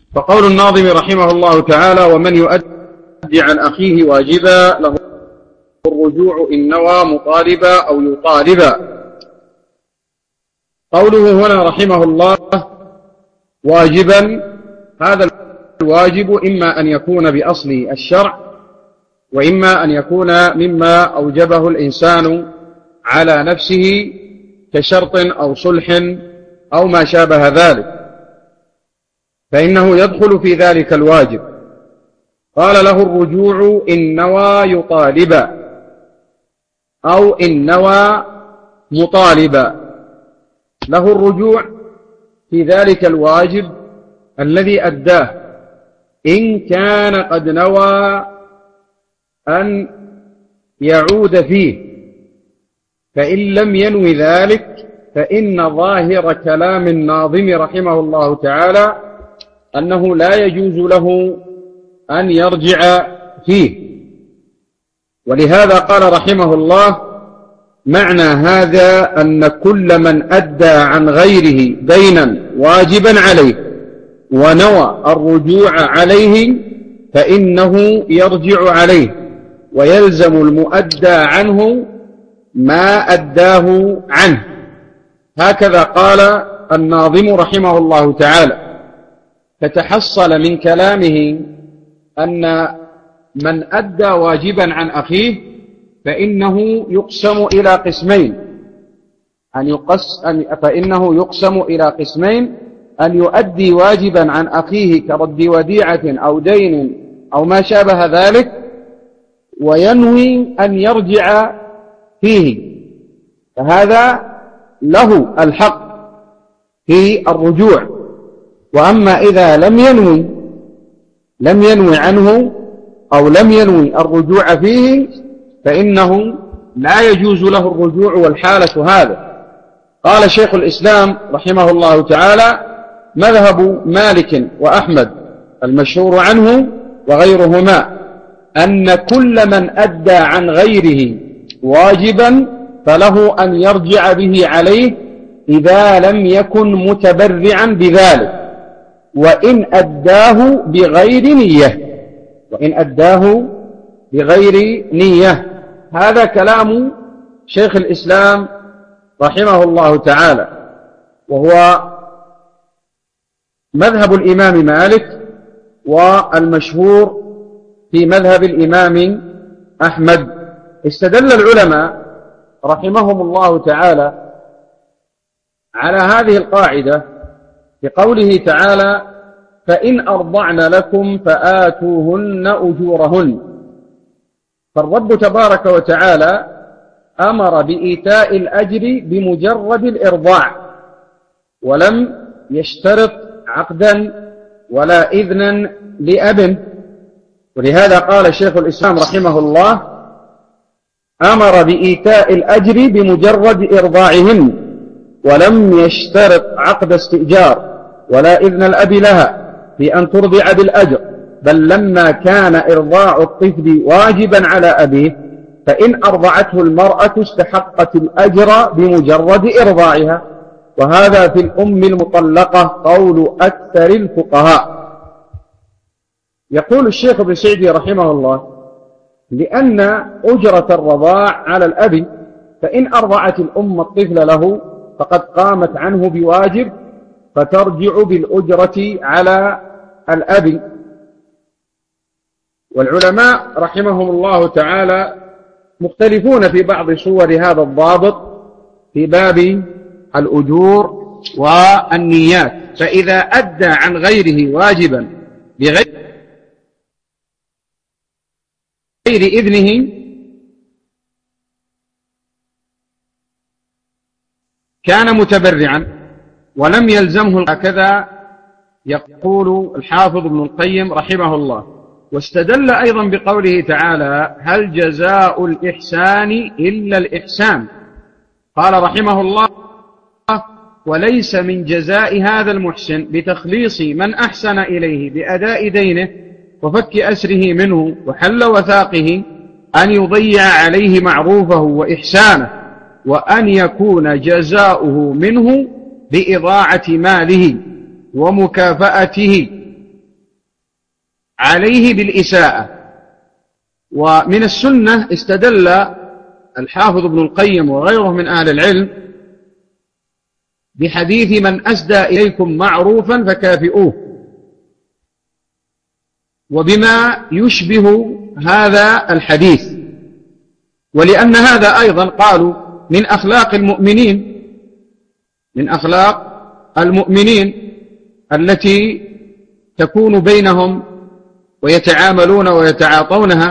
فقول الناظم رحمه الله تعالى: ومن يؤدي عن أخيه واجبا له الرجوع إن نوى مطالبا أو يطالبا. قوله هنا رحمه الله واجبا، هذا الواجب إما أن يكون بأصل الشرع، وإما أن يكون مما أوجبه الإنسان على نفسه كشرط أو صلح أو ما شابه ذلك، فإنه يدخل في ذلك الواجب. قال: له الرجوع إن نوى يطالبا أو إن نوى مطالبا. له الرجوع في ذلك الواجب الذي أداه إن كان قد نوى أن يعود فيه، فإن لم ينوي ذلك فإن ظاهر كلام الناظم رحمه الله تعالى أنه لا يجوز له أن يرجع فيه. ولهذا قال رحمه الله: معنى هذا أن كل من أدى عن غيره دينا واجبا عليه ونوى الرجوع عليه فإنه يرجع عليه، ويلزم المؤدى عنه ما أداه عنه. هكذا قال الناظم رحمه الله تعالى. فتحصل من كلامه أن من أدى واجبا عن أخيه فإنه يقسم إلى قسمين، فإنه يقسم إلى قسمين: أن يؤدي واجبا عن أخيه كرد وديعة أو دين أو ما شابه ذلك، وينوي أن يرجع فيه، فهذا له الحق في الرجوع. وأما إذا لم ينوي عنه أو لم ينوي الرجوع فيه فإنه لا يجوز له الرجوع، والحالة هذا. قال شيخ الإسلام رحمه الله تعالى: مذهب مالك وأحمد المشهور عنه وغيرهما أن كل من أدى عن غيره واجبا فله أن يرجع به عليه إذا لم يكن متبرعا بذلك، وإن أداه بغير نية. هذا كلام شيخ الإسلام رحمه الله تعالى، وهو مذهب الإمام مالك والمشهور في مذهب الإمام أحمد. استدل العلماء رحمهم الله تعالى على هذه القاعدة بقوله تعالى: فإن أرضعن لكم فآتوهن أجورهن. فالرب تبارك وتعالى أمر بإيتاء الأجر بمجرد الإرضاع، ولم يشترط عقدا ولا إذنا لأب. ولهذا قال شيخ الإسلام رحمه الله: أمر بإيتاء الأجر بمجرد إرضاعهن، ولم يشترط عقد استئجار ولا إذن الأب لها في أن ترضع بالأجر، بل لما كان إرضاع الطفل واجبا على أبيه فإن أرضعته المرأة استحقت الأجر بمجرد إرضاعها. وهذا في الأم المطلقة قول أكثر الفقهاء. يقول الشيخ ابن سعدي رحمه الله: لأن أجرة الرضاع على الأب، فإن أرضعت الأم الطفل له فقد قامت عنه بواجب، فترجع بالأجرة على الأب. والعلماء رحمهم الله تعالى مختلفون في بعض صور هذا الضابط في باب الأجور والنيات. فإذا أدى عن غيره واجبا بغير إذنه كان متبرعا ولم يلزمه. هكذا يقول الحافظ ابن القيم رحمه الله. واستدل أيضا بقوله تعالى: هل جزاء الإحسان إلا الإحسان. قال رحمه الله: وليس من جزاء هذا المحسن بتخليص من أحسن إليه بأداء دينه وفك أسره منه وحل وثاقه أن يضيع عليه معروفه وإحسانه، وأن يكون جزاؤه منه بإضاعة ماله ومكافأته عليه بالإساءة. ومن السنة استدل الحافظ ابن القيم وغيره من أهل العلم بحديث من أسدى إليكم معروفا فكافئوه، وبما يشبه هذا الحديث، ولأن هذا أيضا قالوا من أخلاق المؤمنين، من أخلاق المؤمنين التي تكون بينهم ويتعاملون ويتعاطونها.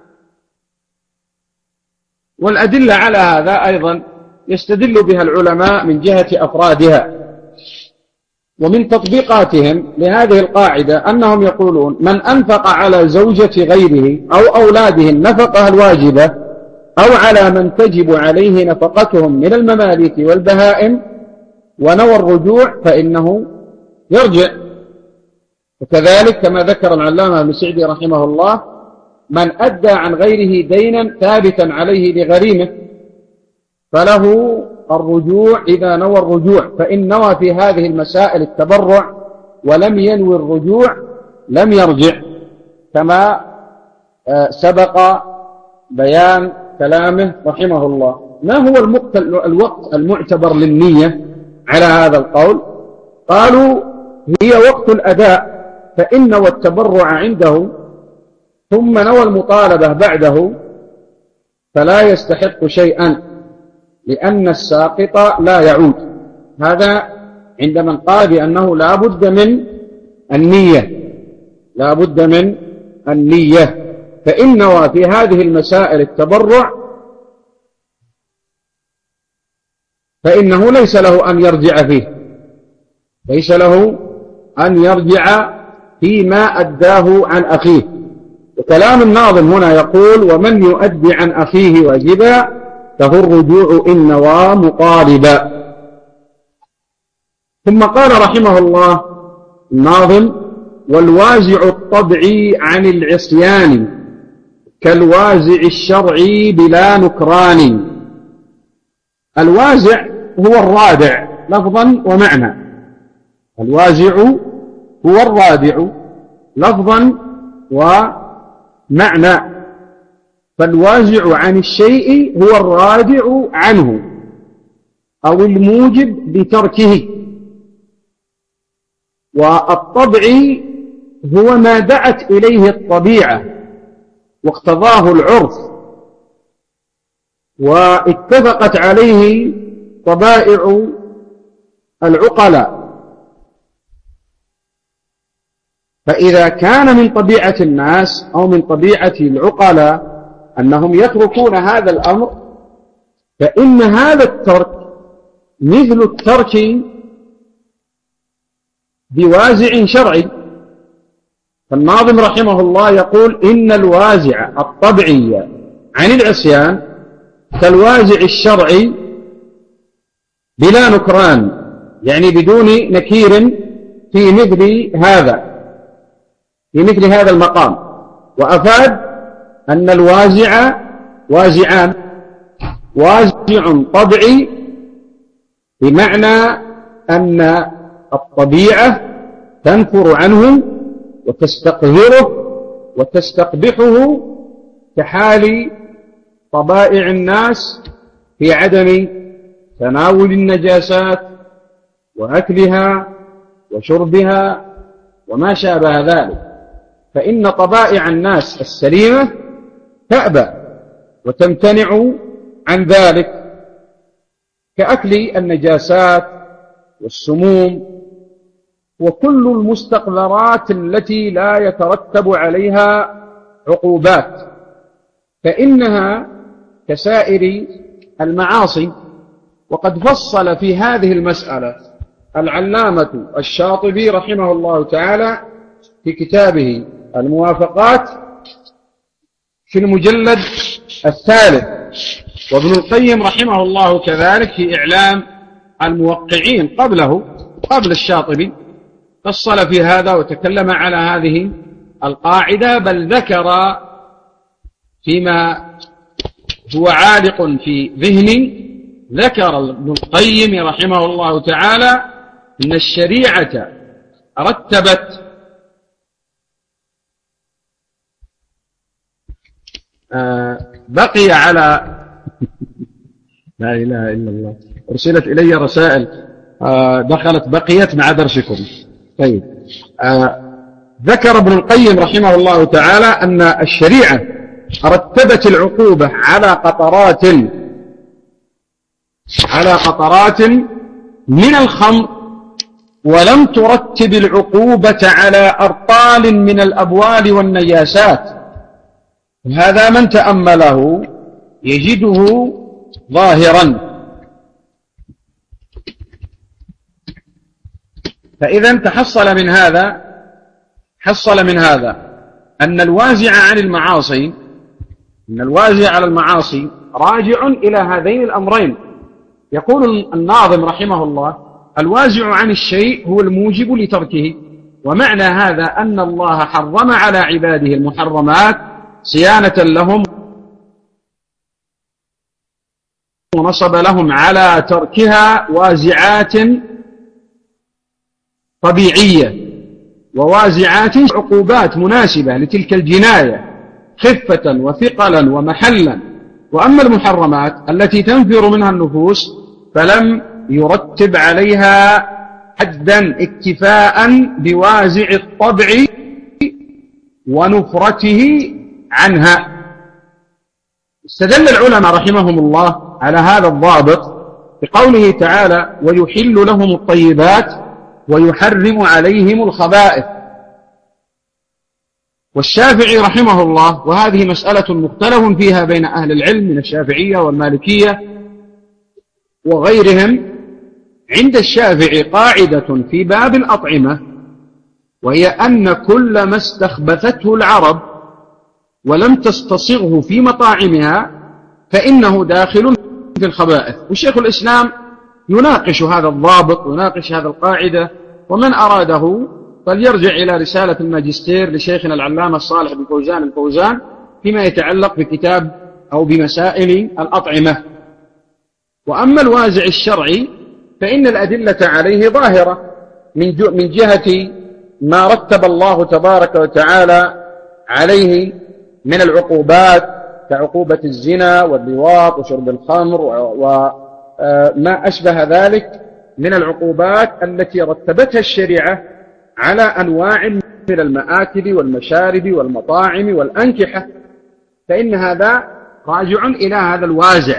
والأدلة على هذا أيضا يستدل بها العلماء من جهة أفرادها. ومن تطبيقاتهم لهذه القاعدة أنهم يقولون من أنفق على زوجة غيره أو أولاده النفقة الواجبة أو على من تجب عليه نفقتهم من المماليك والبهائم ونوى الرجوع فإنه يرجع. وكذلك كما ذكر العلامة ابن سعدي رحمه الله من أدى عن غيره دينا ثابتا عليه لغريمه فله الرجوع إذا نوى الرجوع، فإن نوى في هذه المسائل التبرع ولم ينوي الرجوع لم يرجع، كما سبق بيان كلامه رحمه الله. ما هو الوقت المعتبر للنية على هذا القول؟ قالوا هي وقت الأداء، فإن نوى التبرع عنده ثم نوى المطالبة بعده فلا يستحق شيئا، لأن الساقط لا يعود. هذا عند من قال بأنه لا بد من النية، لا بد من النية. فإن نوى في هذه المسائل التبرع فإنه ليس له أن يرجع فيه، ليس له أن يرجع فيما أداه عن أخيه. وكلام الناظم هنا يقول ومن يؤدي عن أخيه واجبا فهو الرجوع إن نوى مطالبا. ثم قال رحمه الله الناظم والوازع الطبعي عن العصيان كالوازع الشرعي بلا نكران. الوازع هو الرادع لفظا ومعنى، الوازع هو الرادع لفظا ومعنى. فالوازع عن الشيء هو الرادع عنه أو الموجب لتركه. والطبعي هو ما دعت إليه الطبيعة واقتضاه العرف واتفقت عليه طبائع العقلاء. فإذا كان من طبيعة الناس أو من طبيعة العقلاء أنهم يتركون هذا الأمر، فإن هذا الترك مثل الترك بوازع شرعي. فالناظم رحمه الله يقول إن الوازع الطبعي عن العصيان كالوازع الشرعي بلا نكران، يعني بدون نكير في مثل هذا المقام. وأفاد أن الوازع وازعان، وازع طبعي بمعنى أن الطبيعة تنفر عنه وتستقذره وتستقبحه كحال طبائع الناس في عدم تناول النجاسات وأكلها وشربها وما شابه ذلك. فإن طبائع الناس السليمة تأبى وتمتنع عن ذلك، كأكل النجاسات والسموم وكل المستقذرات التي لا يترتب عليها عقوبات، فإنها كسائر المعاصي. وقد فصل في هذه المسألة العلامة الشاطبي رحمه الله تعالى في كتابه الموافقات في المجلد 3، وابن القيم رحمه الله كذلك في إعلام الموقعين قبل الشاطبي فصل في هذا وتكلم على هذه القاعدة، بل ذكر فيما هو عالق في ذهني، ذكر ابن القيم رحمه الله تعالى أن الشريعة رتبت بقي على لا إله إلا الله، أرسلت إلي رسائل دخلت بقيت مع درسكم. طيب، ذكر ابن القيم رحمه الله تعالى أن الشريعة رتبت العقوبة على قطرات من الخمر، ولم ترتب العقوبة على أرطال من الأبوال والنجاسات. هذا من تأمله يجده ظاهرا. فإذا تحصل من هذا أن الوازع على المعاصي راجع إلى هذين الأمرين. يقول الناظم رحمه الله: الوازع عن الشيء هو الموجب لتركه. ومعنى هذا أن الله حرم على عباده المحرمات صيانة لهم، ونصب لهم على تركها وازعات طبيعية ووازعات عقوبات مناسبة لتلك الجناية خفة وثقلا ومحلا. وأما المحرمات التي تنفر منها النفوس فلم يرتب عليها حدا اكتفاء بوازع الطبع ونفرته عنها. استدل العلماء رحمهم الله على هذا الضابط بقوله تعالى: ويحل لهم الطيبات ويحرم عليهم الخبائث. والشافعي رحمه الله، وهذه مسألة مختلف فيها بين أهل العلم من الشافعية والمالكية وغيرهم، عند الشافعي قاعدة في باب الأطعمة، وهي أن كل ما استخبثته العرب ولم تستصغه في مطاعمها فإنه داخل في الخبائث. وشيخ الإسلام يناقش هذا الضابط ويناقش هذا القاعدة، ومن أراده فليرجع إلى رسالة الماجستير لشيخنا العلامة الصالح بن فوزان الفوزان فيما يتعلق بكتاب أو بمسائل الأطعمة. وأما الوازع الشرعي فإن الأدلة عليه ظاهرة من جهة ما رتب الله تبارك وتعالى عليه من العقوبات كعقوبة الزنا واللواط وشرب الخمر وما أشبه ذلك من العقوبات التي رتبتها الشريعة على أنواع من المآكل والمشارب والمطاعم والأنكحة، فإن هذا راجع إلى هذا الوازع.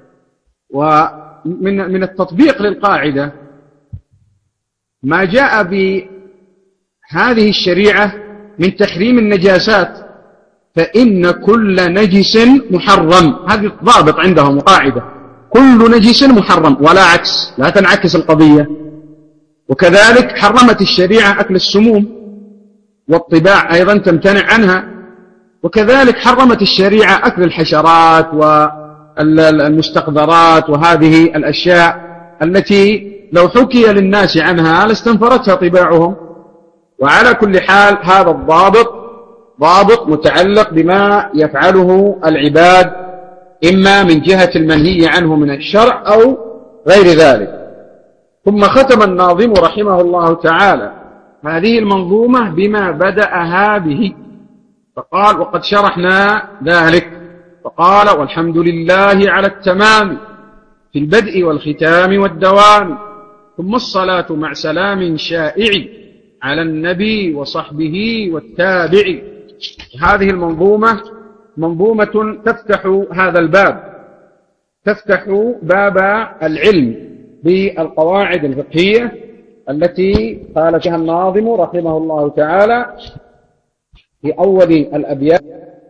ومن التطبيق للقاعدة ما جاء بهذه الشريعة من تحريم النجاسات، فإن كل نجس محرم. هذه ضابط عندهم قاعدة: كل نجس محرم، ولا عكس، لا تنعكس القضية. وكذلك حرمت الشريعة أكل السموم، والطباع أيضا تمتنع عنها. وكذلك حرمت الشريعة أكل الحشرات والمستقذرات وهذه الأشياء التي لو حكي للناس عنها لاستنفرتها طباعهم. وعلى كل حال هذا الضابط ضابط متعلق بما يفعله العباد إما من جهة المنهي عنه من الشرع أو غير ذلك. ثم ختم الناظم رحمه الله تعالى هذه المنظومة بما بدأها به فقال: وقد شرحنا ذلك. فقال: والحمد لله على التمام في البدء والختام والدوام، ثم الصلاة مع سلام شائع على النبي وصحبه والتابع. هذه المنظومة منظومة تفتح هذا الباب، تفتح باب العلم بالقواعد الفقهية التي قال فيها الناظم رحمه الله تعالى في أول الأبيات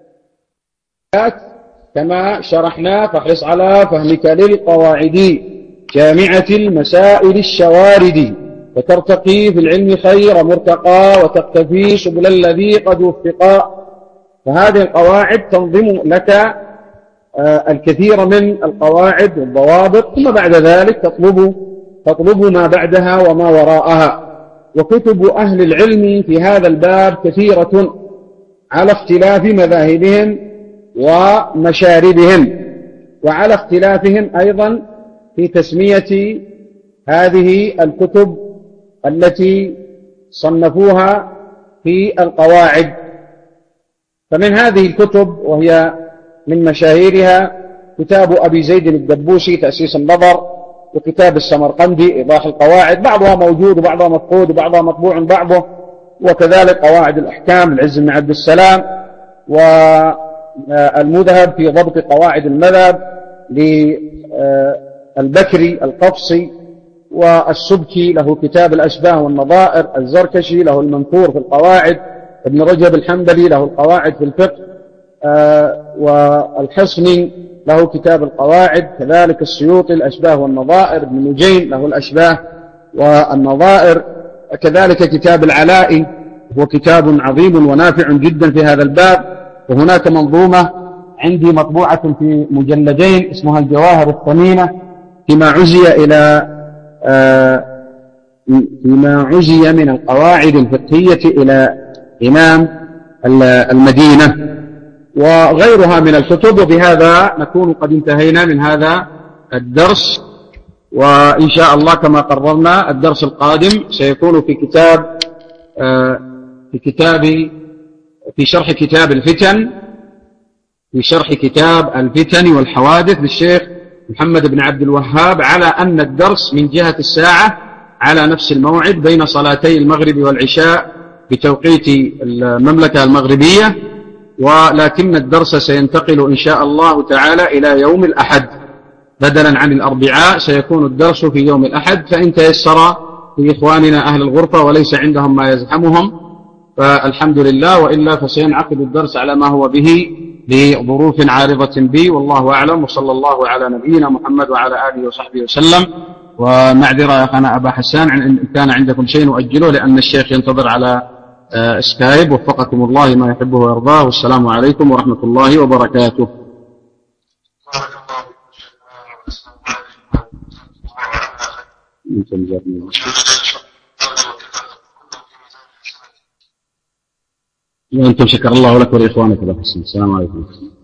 كما شرحنا: فاحرص على فهمك للقواعد جامعة المسائل الشوارد، وترتقي في العلم خير مرتقى، وتقتفي سبل الذي قد وفقا. فهذه القواعد تنظم لك الكثير من القواعد والضوابط، ثم بعد ذلك تطلب ما بعدها وما وراءها. وكتب أهل العلم في هذا الباب كثيرة على اختلاف مذاهبهم ومشاربهم، وعلى اختلافهم أيضا في تسمية هذه الكتب التي صنفوها في القواعد. فمن هذه الكتب وهي من مشاهيرها كتاب أبي زيد الدبوسي تأسيس النظر، وكتاب السمرقندي إيضاح القواعد، بعضها موجود وبعضها مفقود وبعضها مطبوع بعضه، وكذلك قواعد الأحكام العز بن عبد السلام، والمذهب في ضبط قواعد المذهب للبكري القفصي، والسبكي له كتاب الأشباه والنظائر، الزركشي له المنثور في القواعد، ابن رجب الحنبلي له القواعد في الفقه، والحصني له كتاب القواعد، كذلك السيوطي الأشباه والنظائر، ابن نجيم له الأشباه والنظائر، كذلك كتاب العلائي هو كتاب عظيم ونافع جدا في هذا الباب. وهناك منظومة عندي مطبوعة في مجلدين اسمها الجواهر الثمينة فيما عزي من القواعد الفقهية إلى إمام المدينة، وغيرها من الكتب. وبهذا نكون قد انتهينا من هذا الدرس، وإن شاء الله كما قررنا الدرس القادم سيكون في شرح كتاب الفتن، في شرح كتاب الفتن والحوادث للشيخ محمد بن عبد الوهاب، على أن الدرس من جهة الساعة على نفس الموعد بين صلاتي المغرب والعشاء بتوقيت المملكة المغربية، ولكن الدرس سينتقل إن شاء الله تعالى إلى يوم الأحد بدلا عن الأربعاء، سيكون الدرس في يوم الأحد، فإن تيسر لإخواننا أهل الغرفة وليس عندهم ما يزحمهم فالحمد لله، وإلا فسينعقد الدرس على ما هو به لظروف عارضة بي، والله أعلم. وصلى الله على نبينا محمد وعلى آله وصحبه وسلم. ومعذرة يا أخانا أبا حسان إن كان عندكم شيء نؤجله، لأن الشيخ ينتظر على سكايب. وفقكم الله ما يحبه ويرضاه، والسلام عليكم ورحمة الله وبركاته. وأنتم شكر الله لك ولإخوانك. السلام عليكم.